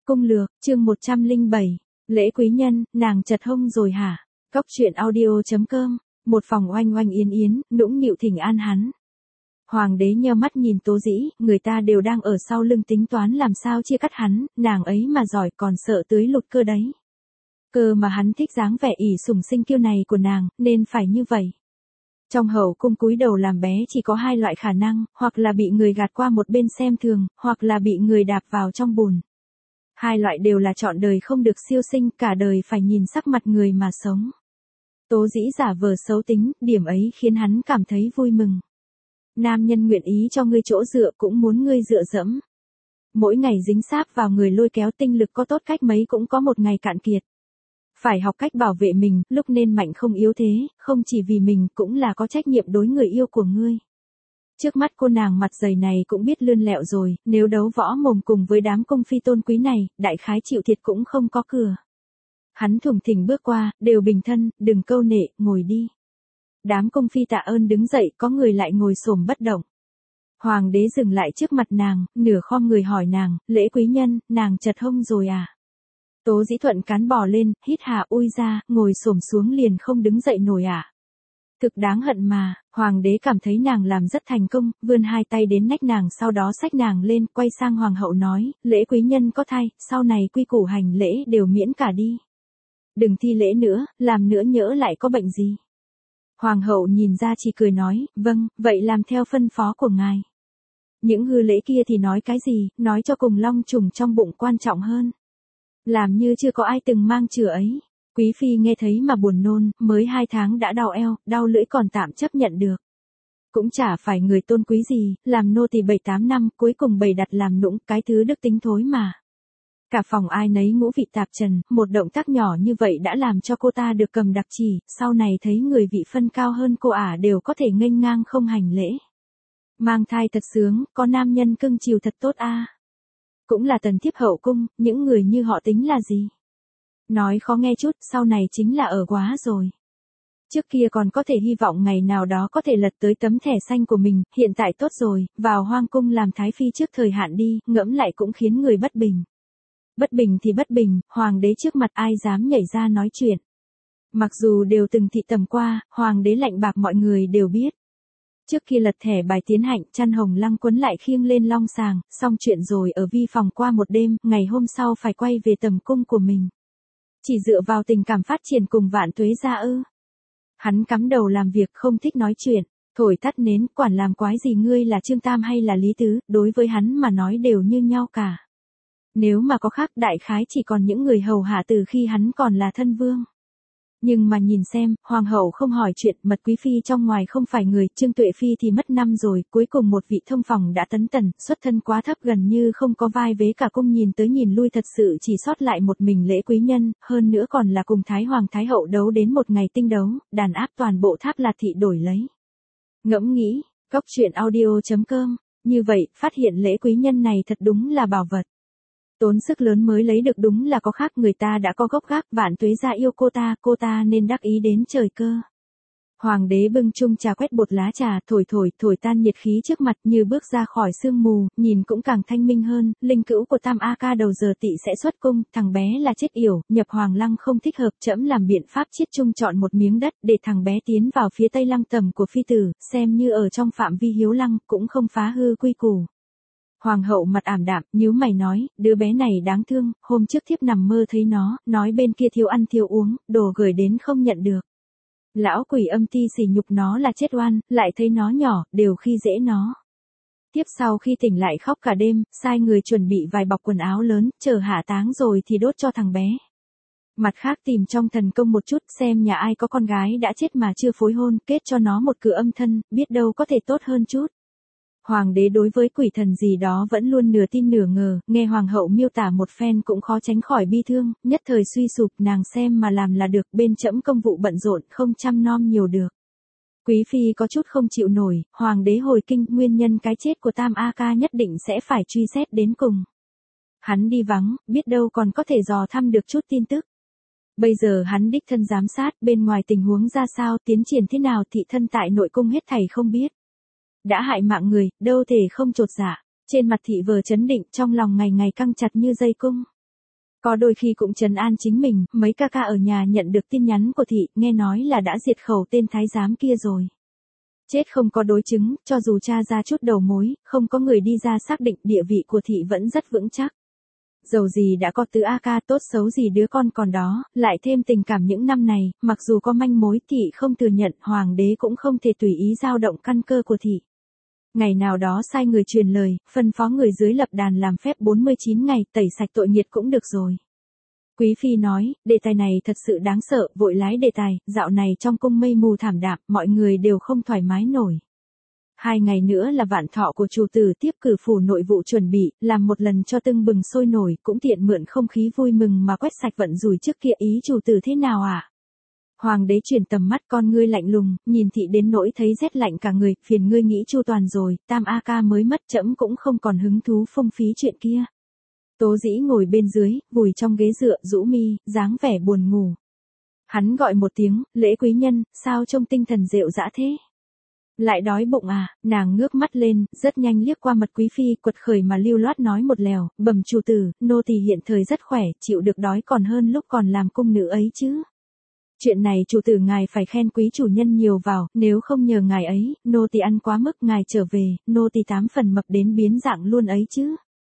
Cung lược, chương 107. Lễ quý nhân, nàng chật hông rồi hả? Cóc truyện audio.com. Một phòng oanh oanh yến yến, nũng nịu thỉnh an hắn. Hoàng đế nheo mắt nhìn Tố Dĩ, người ta đều đang ở sau lưng tính toán làm sao chia cắt hắn, nàng ấy mà giỏi còn sợ tưới lụt cơ đấy. Cơ mà hắn thích dáng vẻ ỷ sủng sinh kiêu này của nàng, nên phải như vậy. Trong hậu cung cúi đầu làm bé chỉ có hai loại khả năng, hoặc là bị người gạt qua một bên xem thường, hoặc là bị người đạp vào trong bùn. Hai loại đều là trọn đời không được siêu sinh, cả đời phải nhìn sắc mặt người mà sống. Tố Dĩ giả vờ xấu tính, điểm ấy khiến hắn cảm thấy vui mừng. Nam nhân nguyện ý cho ngươi chỗ dựa cũng muốn ngươi dựa dẫm. Mỗi ngày dính sáp vào người lôi kéo, tinh lực có tốt cách mấy cũng có một ngày cạn kiệt. Phải học cách bảo vệ mình, lúc nên mạnh không yếu thế, không chỉ vì mình cũng là có trách nhiệm đối người yêu của ngươi. Trước mắt cô nàng mặt dày này cũng biết lươn lẹo rồi, nếu đấu võ mồm cùng với đám cung phi tôn quý này, đại khái chịu thiệt cũng không có cửa. Hắn thủng thỉnh bước qua, đều bình thân, đừng câu nệ, ngồi đi. Đám cung phi tạ ơn đứng dậy, có người lại ngồi xổm bất động. Hoàng đế dừng lại trước mặt nàng, nửa khom người hỏi nàng, lễ quý nhân, nàng chật hông rồi à? Tố Dĩ thuận cán bò lên, hít hà ui ra, ngồi xổm xuống liền không đứng dậy nổi à? Thực đáng hận mà, hoàng đế cảm thấy nàng làm rất thành công, vươn hai tay đến nách nàng, sau đó xách nàng lên, quay sang hoàng hậu nói, lễ quý nhân có thai, sau này quy củ hành lễ đều miễn cả đi. Đừng thi lễ nữa, làm nữa nhỡ lại có bệnh gì. Hoàng hậu nhìn ra chỉ cười nói, vâng, vậy làm theo phân phó của ngài. Những hư lễ kia thì nói cái gì, nói cho cùng long trùng trong bụng quan trọng hơn. Làm như chưa có ai từng mang chữa ấy. Quý phi nghe thấy mà buồn nôn, mới 2 tháng đã đau eo, đau lưỡi còn tạm chấp nhận được. Cũng chả phải người tôn quý gì, làm nô tỳ 7-8 năm, cuối cùng bày đặt làm nũng, cái thứ đức tính thối mà. Cả phòng ai nấy ngũ vị tạp trần, một động tác nhỏ như vậy đã làm cho cô ta được cầm đặc chỉ, sau này thấy người vị phân cao hơn cô đều có thể nghênh ngang không hành lễ. Mang thai thật sướng, có nam nhân cưng chiều thật tốt a. Cũng là tần thiếp hậu cung, những người như họ tính là gì? Nói khó nghe chút, sau này chính là ở quá rồi. Trước kia còn có thể hy vọng ngày nào đó có thể lật tới tấm thẻ xanh của mình, hiện tại tốt rồi, vào hoang cung làm thái phi trước thời hạn đi, ngẫm lại cũng khiến người bất bình. Bất bình thì bất bình, hoàng đế trước mặt ai dám nhảy ra nói chuyện. Mặc dù đều từng thị tầm qua, hoàng đế lạnh bạc mọi người đều biết. Trước khi lật thẻ bài tiến hạnh, chăn hồng lăng quấn lại khiêng lên long sàng, xong chuyện rồi ở vi phòng qua một đêm, ngày hôm sau phải quay về tầm cung của mình. Chỉ dựa vào tình cảm phát triển cùng Vạn Tuế gia ư? Hắn cắm đầu làm việc không thích nói chuyện, thổi tắt nến, quản làm quái gì ngươi là Trương Tam hay là Lý Tứ, đối với hắn mà nói đều như nhau cả. Nếu mà có khác đại khái chỉ còn những người hầu hạ từ khi hắn còn là thân vương. Nhưng mà nhìn xem, hoàng hậu không hỏi chuyện, mật quý phi trong ngoài không phải người, Trương Tuệ phi thì mất năm rồi, cuối cùng một vị thông phòng đã tấn tần, xuất thân quá thấp gần như không có vai vế, cả cung nhìn tới nhìn lui thật sự chỉ sót lại một mình lễ quý nhân, hơn nữa còn là cùng Thái Hoàng Thái Hậu đấu đến một ngày tinh đấu, đàn áp toàn bộ Tháp Lạt thị đổi lấy. Ngẫm nghĩ, cóc truyện audio.com, như vậy, phát hiện lễ quý nhân này thật đúng là bảo vật. Tốn sức lớn mới lấy được đúng là có khác, người ta đã có gốc gác, Vạn Tuế gia yêu cô ta nên đắc ý đến trời cơ. Hoàng đế bưng chung trà quét bột lá trà, thổi tan nhiệt khí trước mặt, như bước ra khỏi sương mù, nhìn cũng càng thanh minh hơn, linh cữu của Tam A Ca đầu giờ tỵ sẽ xuất cung, thằng bé là chết yểu, nhập hoàng lăng không thích hợp, trẫm làm biện pháp chiết chung chọn một miếng đất, để thằng bé tiến vào phía tây lăng tầm của phi tử, xem như ở trong phạm vi hiếu lăng, cũng không phá hư quy củ. Hoàng hậu mặt ảm đạm, nhíu mày nói, đứa bé này đáng thương, hôm trước thiếp nằm mơ thấy nó, nói bên kia thiếu ăn thiếu uống, đồ gửi đến không nhận được. Lão quỷ âm ti sỉ nhục nó là chết oan, lại thấy nó nhỏ, đều khi dễ nó. Tiếp sau khi tỉnh lại khóc cả đêm, sai người chuẩn bị vài bọc quần áo lớn, chờ hạ táng rồi thì đốt cho thằng bé. Mặt khác tìm trong thần công một chút, xem nhà ai có con gái đã chết mà chưa phối hôn, kết cho nó một cửa âm thân, biết đâu có thể tốt hơn chút. Hoàng đế đối với quỷ thần gì đó vẫn luôn nửa tin nửa ngờ, nghe hoàng hậu miêu tả một phen cũng khó tránh khỏi bi thương, nhất thời suy sụp, nàng xem mà làm là được, bên trẫm công vụ bận rộn không chăm nom nhiều được. Quý phi có chút không chịu nổi, hoàng đế hồi kinh, nguyên nhân cái chết của Tam A Ca nhất định sẽ phải truy xét đến cùng. Hắn đi vắng, biết đâu còn có thể dò thăm được chút tin tức. Bây giờ hắn đích thân giám sát, bên ngoài tình huống ra sao, tiến triển thế nào, thị thân tại nội cung hết thảy không biết. Đã hại mạng người, đâu thể không chột dạ. Trên mặt thị vờ chấn định, trong lòng ngày ngày căng chặt như dây cung. Có đôi khi cũng trấn an chính mình, mấy ca ca ở nhà nhận được tin nhắn của thị, nghe nói là đã diệt khẩu tên thái giám kia rồi. Chết không có đối chứng, cho dù tra ra chút đầu mối, không có người đi ra xác định địa vị của thị vẫn rất vững chắc. Dầu gì đã có tứ A ca, tốt xấu gì đứa con còn đó, lại thêm tình cảm những năm này, mặc dù có manh mối thị không thừa nhận, hoàng đế cũng không thể tùy ý dao động căn cơ của thị. Ngày nào đó sai người truyền lời, phân phó người dưới lập đàn làm phép 49 ngày, tẩy sạch tội nghiệt cũng được rồi. Quý phi nói, đề tài này thật sự đáng sợ, vội lái đề tài, dạo này trong cung mây mù thảm đạm, mọi người đều không thoải mái nổi. 2 ngày nữa là vạn thọ của chủ tử, tiếp cử phủ nội vụ chuẩn bị, làm một lần cho tưng bừng sôi nổi, cũng tiện mượn không khí vui mừng mà quét sạch vận rủi trước kia, ý chủ tử thế nào ạ? Hoàng đế chuyển tầm mắt, con ngươi lạnh lùng, nhìn thị đến nỗi thấy rét lạnh cả người, phiền ngươi nghĩ chu toàn rồi, tam A ca mới mất, trẫm cũng không còn hứng thú phung phí chuyện kia. Tố Dĩ ngồi bên dưới, vùi trong ghế dựa, rũ mi, dáng vẻ buồn ngủ. Hắn gọi một tiếng, Lễ quý nhân, sao trông tinh thần rệu rã thế? Lại đói bụng à? Nàng ngước mắt lên, rất nhanh liếc qua mặt quý phi, quật khởi mà lưu loát nói một lèo, bẩm chủ tử, nô tỳ hiện thời rất khỏe, chịu được đói còn hơn lúc còn làm cung nữ ấy chứ. Chuyện này chủ tử ngài phải khen quý chủ nhân nhiều vào, nếu không nhờ ngài ấy, nô tỳ ăn quá mức, ngài trở về, nô tỳ 8 phần mập đến biến dạng luôn ấy chứ.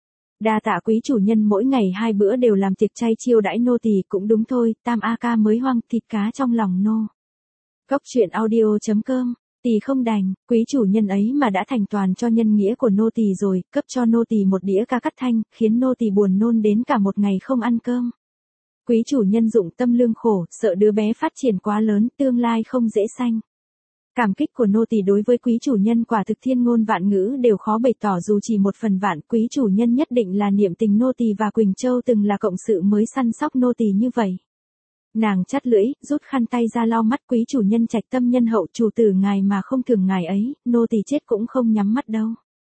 Đa tạ quý chủ nhân, mỗi ngày 2 bữa đều làm tiệc chay chiêu đãi nô tỳ, cũng đúng thôi, tam A ca mới hoang, thịt cá trong lòng nô. Góc truyện audio.com, tỳ không đành, quý chủ nhân ấy mà đã thành toàn cho nhân nghĩa của nô tỳ rồi, cấp cho nô tỳ một đĩa ca cắt thanh, khiến nô tỳ buồn nôn đến cả một ngày không ăn cơm. Quý chủ nhân dụng tâm lương khổ, sợ đứa bé phát triển quá lớn, tương lai không dễ sanh. Cảm kích của nô tỳ đối với quý chủ nhân quả thực thiên ngôn vạn ngữ đều khó bày tỏ, dù chỉ một phần vạn, quý chủ nhân nhất định là niệm tình nô tỳ và Quỳnh Châu từng là cộng sự mới săn sóc nô tỳ như vậy. Nàng chắt lưỡi, rút khăn tay ra lau mắt, quý chủ nhân trạch tâm nhân hậu, chủ tử ngài mà không thường ngài ấy, nô tỳ chết cũng không nhắm mắt đâu.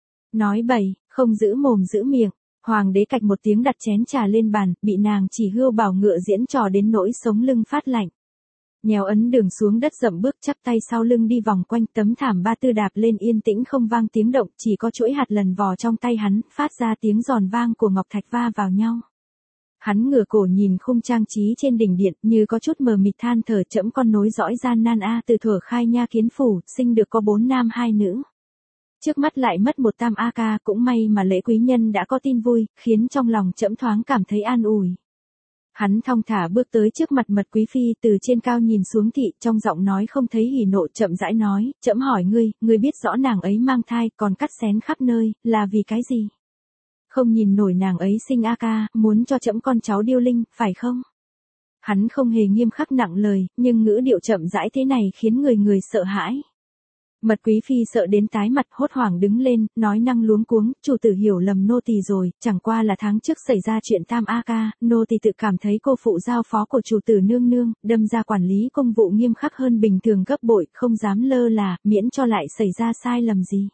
Nói bậy, không giữ mồm giữ miệng. Hoàng đế cạch một tiếng đặt chén trà lên bàn, bị nàng chỉ hươu bảo ngựa diễn trò đến nỗi sống lưng phát lạnh. Nhèo ấn đường xuống đất, dậm bước chắp tay sau lưng đi vòng quanh tấm thảm ba tư, đạp lên yên tĩnh không vang tiếng động, chỉ có chuỗi hạt lần vò trong tay hắn, phát ra tiếng giòn vang của ngọc thạch va vào nhau. Hắn ngửa cổ nhìn khung trang trí trên đỉnh điện, như có chút mờ mịt than thở, trẫm con nối dõi gian nan a, từ thuở khai nha kiến phủ, sinh được có 4 nam 2 nữ. Trước mắt lại mất một tam A ca, cũng may mà Lễ quý nhân đã có tin vui, khiến trong lòng trẫm thoáng cảm thấy an ủi. Hắn thong thả bước tới trước mặt mật quý phi, từ trên cao nhìn xuống thị, trong giọng nói không thấy hỉ nộ, chậm rãi nói, trẫm hỏi ngươi biết rõ nàng ấy mang thai, còn cắt xén khắp nơi, là vì cái gì? Không nhìn nổi nàng ấy sinh A ca, muốn cho trẫm con cháu điêu linh, phải không? Hắn không hề nghiêm khắc nặng lời, nhưng ngữ điệu chậm rãi thế này khiến người sợ hãi. Mật quý phi sợ đến tái mặt, hốt hoảng đứng lên, nói năng luống cuống, chủ tử hiểu lầm nô tỳ rồi, chẳng qua là tháng trước xảy ra chuyện tam A ca, nô tỳ tự cảm thấy cô phụ giao phó của chủ tử nương nương, đâm ra quản lý công vụ nghiêm khắc hơn bình thường gấp bội, không dám lơ là, miễn cho lại xảy ra sai lầm gì.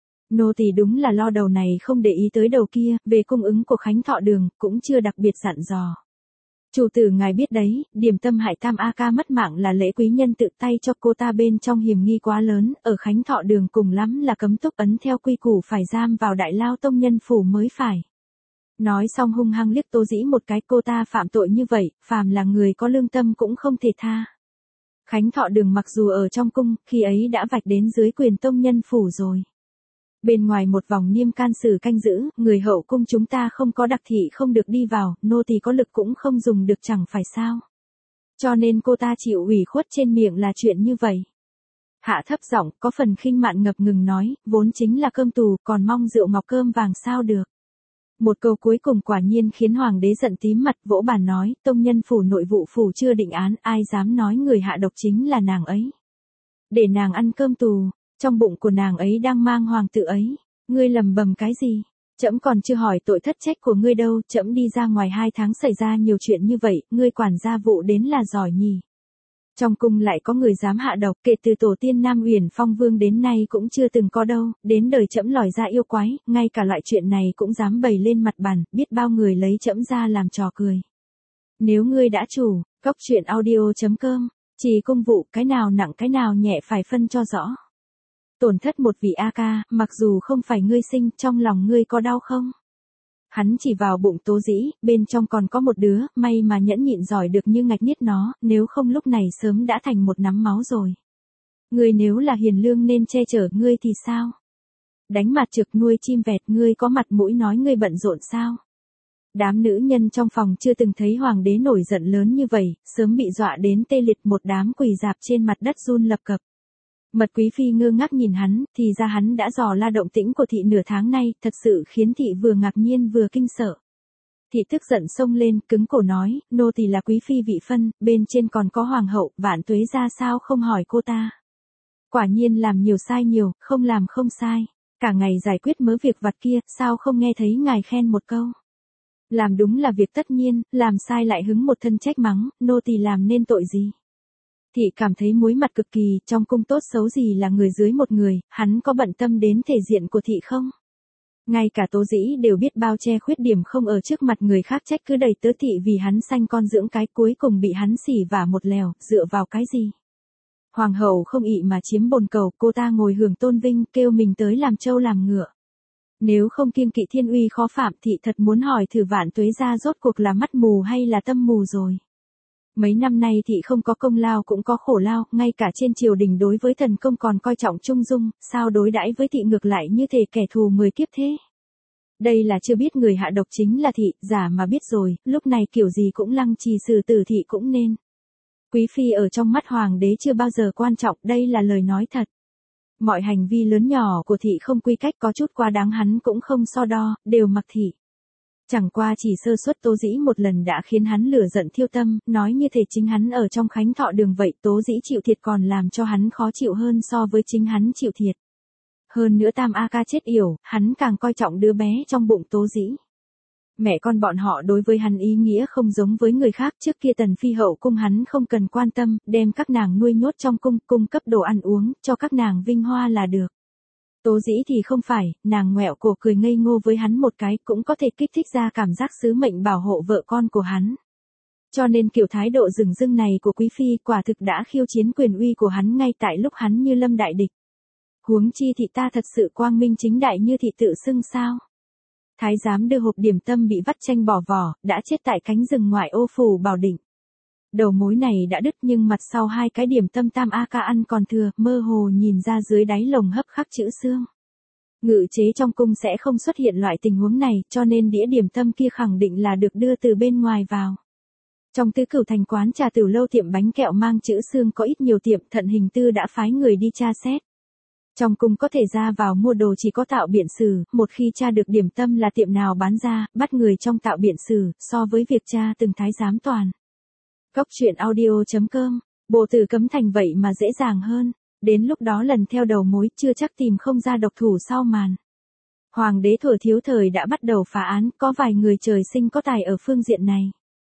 Nô tỳ đúng là lo đầu này không để ý tới đầu kia, về cung ứng của Khánh Thọ Đường, cũng chưa đặc biệt dặn dò. Chủ tử ngài biết đấy, điểm tâm hại tam A ca mất mạng là Lễ quý nhân tự tay cho cô ta, bên trong hiểm nghi quá lớn, ở Khánh Thọ Đường cùng lắm là cấm túc ấn, theo quy củ phải giam vào Đại Lao tông nhân phủ mới phải. Nói xong hung hăng liếc Tố Dĩ một cái, cô ta phạm tội như vậy, phàm là người có lương tâm cũng không thể tha. Khánh Thọ Đường mặc dù ở trong cung, khi ấy đã vạch đến dưới quyền tông nhân phủ rồi. Bên ngoài một vòng niêm can sử canh giữ, người hậu cung chúng ta không có đặc thị không được đi vào, nô tỳ có lực cũng không dùng được chẳng phải sao. Cho nên cô ta chịu ủy khuất trên miệng là chuyện như vậy. Hạ thấp giọng, có phần khinh mạn ngập ngừng nói, vốn chính là cơm tù, còn mong rượu ngọc cơm vàng sao được. Một câu cuối cùng quả nhiên khiến hoàng đế giận tím mặt, vỗ bàn nói, tông nhân phủ nội vụ phủ chưa định án, ai dám nói người hạ độc chính là nàng ấy. Để nàng ăn cơm tù. Trong bụng của nàng ấy đang mang hoàng tử ấy, ngươi lầm bầm cái gì? Trẫm còn chưa hỏi tội thất trách của ngươi đâu, trẫm đi ra ngoài 2 tháng xảy ra nhiều chuyện như vậy, ngươi quản gia vụ đến là giỏi nhỉ. Trong cung lại có người dám hạ độc, kể từ tổ tiên Nam Uyển Phong Vương đến nay cũng chưa từng có đâu, đến đời trẫm lòi ra yêu quái, ngay cả loại chuyện này cũng dám bày lên mặt bàn, biết bao người lấy trẫm ra làm trò cười. Nếu ngươi đã chủ, góc truyện audio.com, chỉ công vụ, cái nào nặng cái nào nhẹ phải phân cho rõ. Tổn thất một vị A ca, mặc dù không phải ngươi sinh, trong lòng ngươi có đau không? Hắn chỉ vào bụng Tố Dĩ, bên trong còn có một đứa, may mà nhẫn nhịn giỏi được như ngạch niết nó, nếu không lúc này sớm đã thành một nắm máu rồi. Ngươi nếu là hiền lương nên che chở ngươi thì sao? Đánh mặt trực nuôi chim vẹt, ngươi có mặt mũi nói ngươi bận rộn sao? Đám nữ nhân trong phòng chưa từng thấy hoàng đế nổi giận lớn như vậy, sớm bị dọa đến tê liệt, một đám quỳ dạp trên mặt đất run lập cập. Mật quý phi ngơ ngác nhìn hắn, thì ra hắn đã dò la động tĩnh của thị nửa tháng nay, thật sự khiến thị vừa ngạc nhiên vừa kinh sợ. Thị tức giận xông lên, cứng cổ nói, nô tỳ là quý phi vị phân, bên trên còn có hoàng hậu, Vạn Tuế ra sao không hỏi cô ta. Quả nhiên làm nhiều sai nhiều, không làm không sai. Cả ngày giải quyết mớ việc vặt kia, sao không nghe thấy ngài khen một câu. Làm đúng là việc tất nhiên, làm sai lại hứng một thân trách mắng, nô tỳ làm nên tội gì. Thị cảm thấy muối mặt cực kỳ, trong cung tốt xấu gì là người dưới một người, hắn có bận tâm đến thể diện của thị không? Ngay cả Tố Dĩ đều biết bao che khuyết điểm không ở trước mặt người khác, trách cứ đầy tớ thị vì hắn sanh con dưỡng cái, cuối cùng bị hắn xỉ vả một lèo, dựa vào cái gì? Hoàng hậu không ị mà chiếm bồn cầu, cô ta ngồi hưởng tôn vinh, kêu mình tới làm trâu làm ngựa. Nếu không kiêng kỵ thiên uy khó phạm, thị thật muốn hỏi thử Vạn Tuế ra rốt cuộc là mắt mù hay là tâm mù rồi. Mấy năm nay thị không có công lao cũng có khổ lao, ngay cả trên triều đình đối với thần công còn coi trọng trung dung, sao đối đãi với thị ngược lại như thể kẻ thù 10 kiếp thế. Đây là chưa biết người hạ độc chính là thị, giả mà biết rồi, lúc này kiểu gì cũng lăng trì xử tử thị cũng nên. Quý phi ở trong mắt hoàng đế chưa bao giờ quan trọng, đây là lời nói thật. Mọi hành vi lớn nhỏ của thị không quy cách, có chút quá đáng hắn cũng không so đo, đều mặc thị. Chẳng qua chỉ sơ suất Tố Dĩ một lần đã khiến hắn lửa giận thiêu tâm, nói như thể chính hắn ở trong Khánh Thọ đường vậy, Tố Dĩ chịu thiệt còn làm cho hắn khó chịu hơn so với chính hắn chịu thiệt. Hơn nữa Tam A Ca chết yểu, hắn càng coi trọng đứa bé trong bụng Tố Dĩ. Mẹ con bọn họ đối với hắn ý nghĩa không giống với người khác, trước kia Tần Phi hậu cung hắn không cần quan tâm, đem các nàng nuôi nhốt trong cung, cung cấp đồ ăn uống, cho các nàng vinh hoa là được. Tố Dĩ thì không phải, nàng ngoẹo cổ cười ngây ngô với hắn một cái, cũng có thể kích thích ra cảm giác sứ mệnh bảo hộ vợ con của hắn. Cho nên kiểu thái độ dửng dưng này của quý phi quả thực đã khiêu chiến quyền uy của hắn ngay tại lúc hắn như lâm đại địch. Huống chi thị ta thật sự quang minh chính đại như thị tự xưng sao? Thái giám đưa hộp điểm tâm bị vắt chanh bỏ vỏ, đã chết tại cánh rừng ngoại ô phủ Bảo Định. Đầu mối này đã đứt nhưng mặt sau hai cái điểm tâm Tam A Ca ăn còn thừa, mơ hồ nhìn ra dưới đáy lồng hấp khắc chữ xương. Ngự chế trong cung sẽ không xuất hiện loại tình huống này, cho nên đĩa điểm tâm kia khẳng định là được đưa từ bên ngoài vào. Trong Tứ Cửu Thành quán trà Tử Lâu tiệm bánh kẹo mang chữ xương có ít nhiều tiệm, Thận Hình Tư đã phái người đi tra xét. Trong cung có thể ra vào mua đồ chỉ có Tạo Biện Sử, một khi tra được điểm tâm là tiệm nào bán ra, bắt người trong Tạo Biện Sử, so với việc tra từng thái giám toàn. Cốc truyện audio.com, bộ tử cấm thành vậy mà dễ dàng hơn, đến lúc đó lần theo đầu mối chưa chắc tìm không ra độc thủ sau màn. Hoàng đế Thuở thiếu thời đã bắt đầu phá án, có vài người trời sinh có tài ở phương diện này.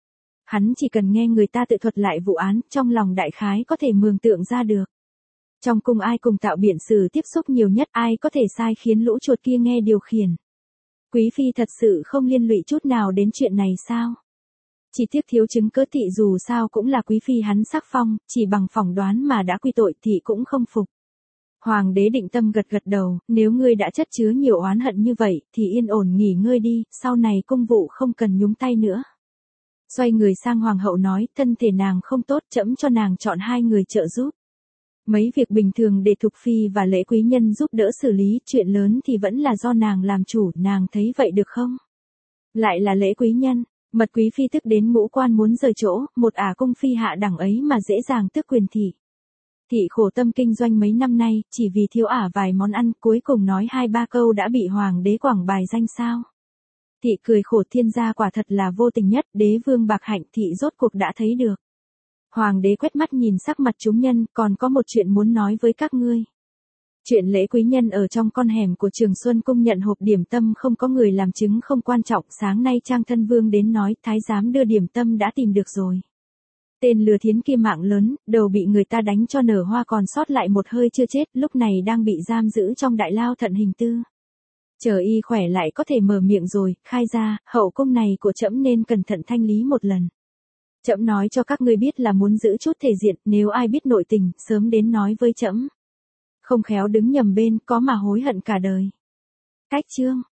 Hắn chỉ cần nghe người ta tự thuật lại vụ án, trong lòng đại khái có thể mường tượng ra được. Trong cung ai cùng Tạo Biện Sử tiếp xúc nhiều nhất, ai có thể sai khiến lũ chuột kia nghe điều khiển. Quý phi thật sự không liên lụy chút nào đến chuyện này sao? Chỉ tiếc thiếu chứng cớ, thị dù sao cũng là quý phi hắn sắc phong, chỉ bằng phỏng đoán mà đã quy tội thị cũng không phục. Hoàng đế định tâm gật gật đầu, nếu ngươi đã chất chứa nhiều oán hận như vậy, thì yên ổn nghỉ ngơi đi, sau này công vụ không cần nhúng tay nữa. Xoay người sang hoàng hậu nói, thân thể nàng không tốt, trẫm cho nàng chọn 2 người trợ giúp. Mấy việc bình thường để Thục phi và Lễ quý nhân giúp đỡ xử lý, chuyện lớn thì vẫn là do nàng làm chủ, nàng thấy vậy được không? Lại là Lễ quý nhân. Mật quý phi tức đến ngũ quan muốn rời chỗ, một cung phi hạ đẳng ấy mà dễ dàng tước quyền thị. Thị khổ tâm kinh doanh mấy năm nay, chỉ vì thiếu vài món ăn, cuối cùng nói 2-3 câu đã bị hoàng đế quảng bài danh sao. Thị cười khổ, thiên gia quả thật là vô tình nhất, đế vương bạc hạnh, thị rốt cuộc đã thấy được. Hoàng đế quét mắt nhìn sắc mặt chúng nhân, còn có một chuyện muốn nói với các ngươi. Chuyện Lễ quý nhân ở trong con hẻm của Trường Xuân cung nhận hộp điểm tâm không có người làm chứng không quan trọng, sáng nay Trang Thân Vương đến nói thái giám đưa điểm tâm đã tìm được rồi. Tên lừa thiến kia mạng lớn, đầu bị người ta đánh cho nở hoa còn sót lại một hơi chưa chết, lúc này đang bị giam giữ trong đại lao Thận Hình Tư. Chờ y khỏe lại có thể mở miệng rồi, khai ra, hậu cung này của trẫm nên cẩn thận thanh lý một lần. Trẫm nói cho các ngươi biết là muốn giữ chút thể diện, nếu ai biết nội tình, sớm đến nói với trẫm. Không khéo đứng nhầm bên, có mà hối hận cả đời. Cách chương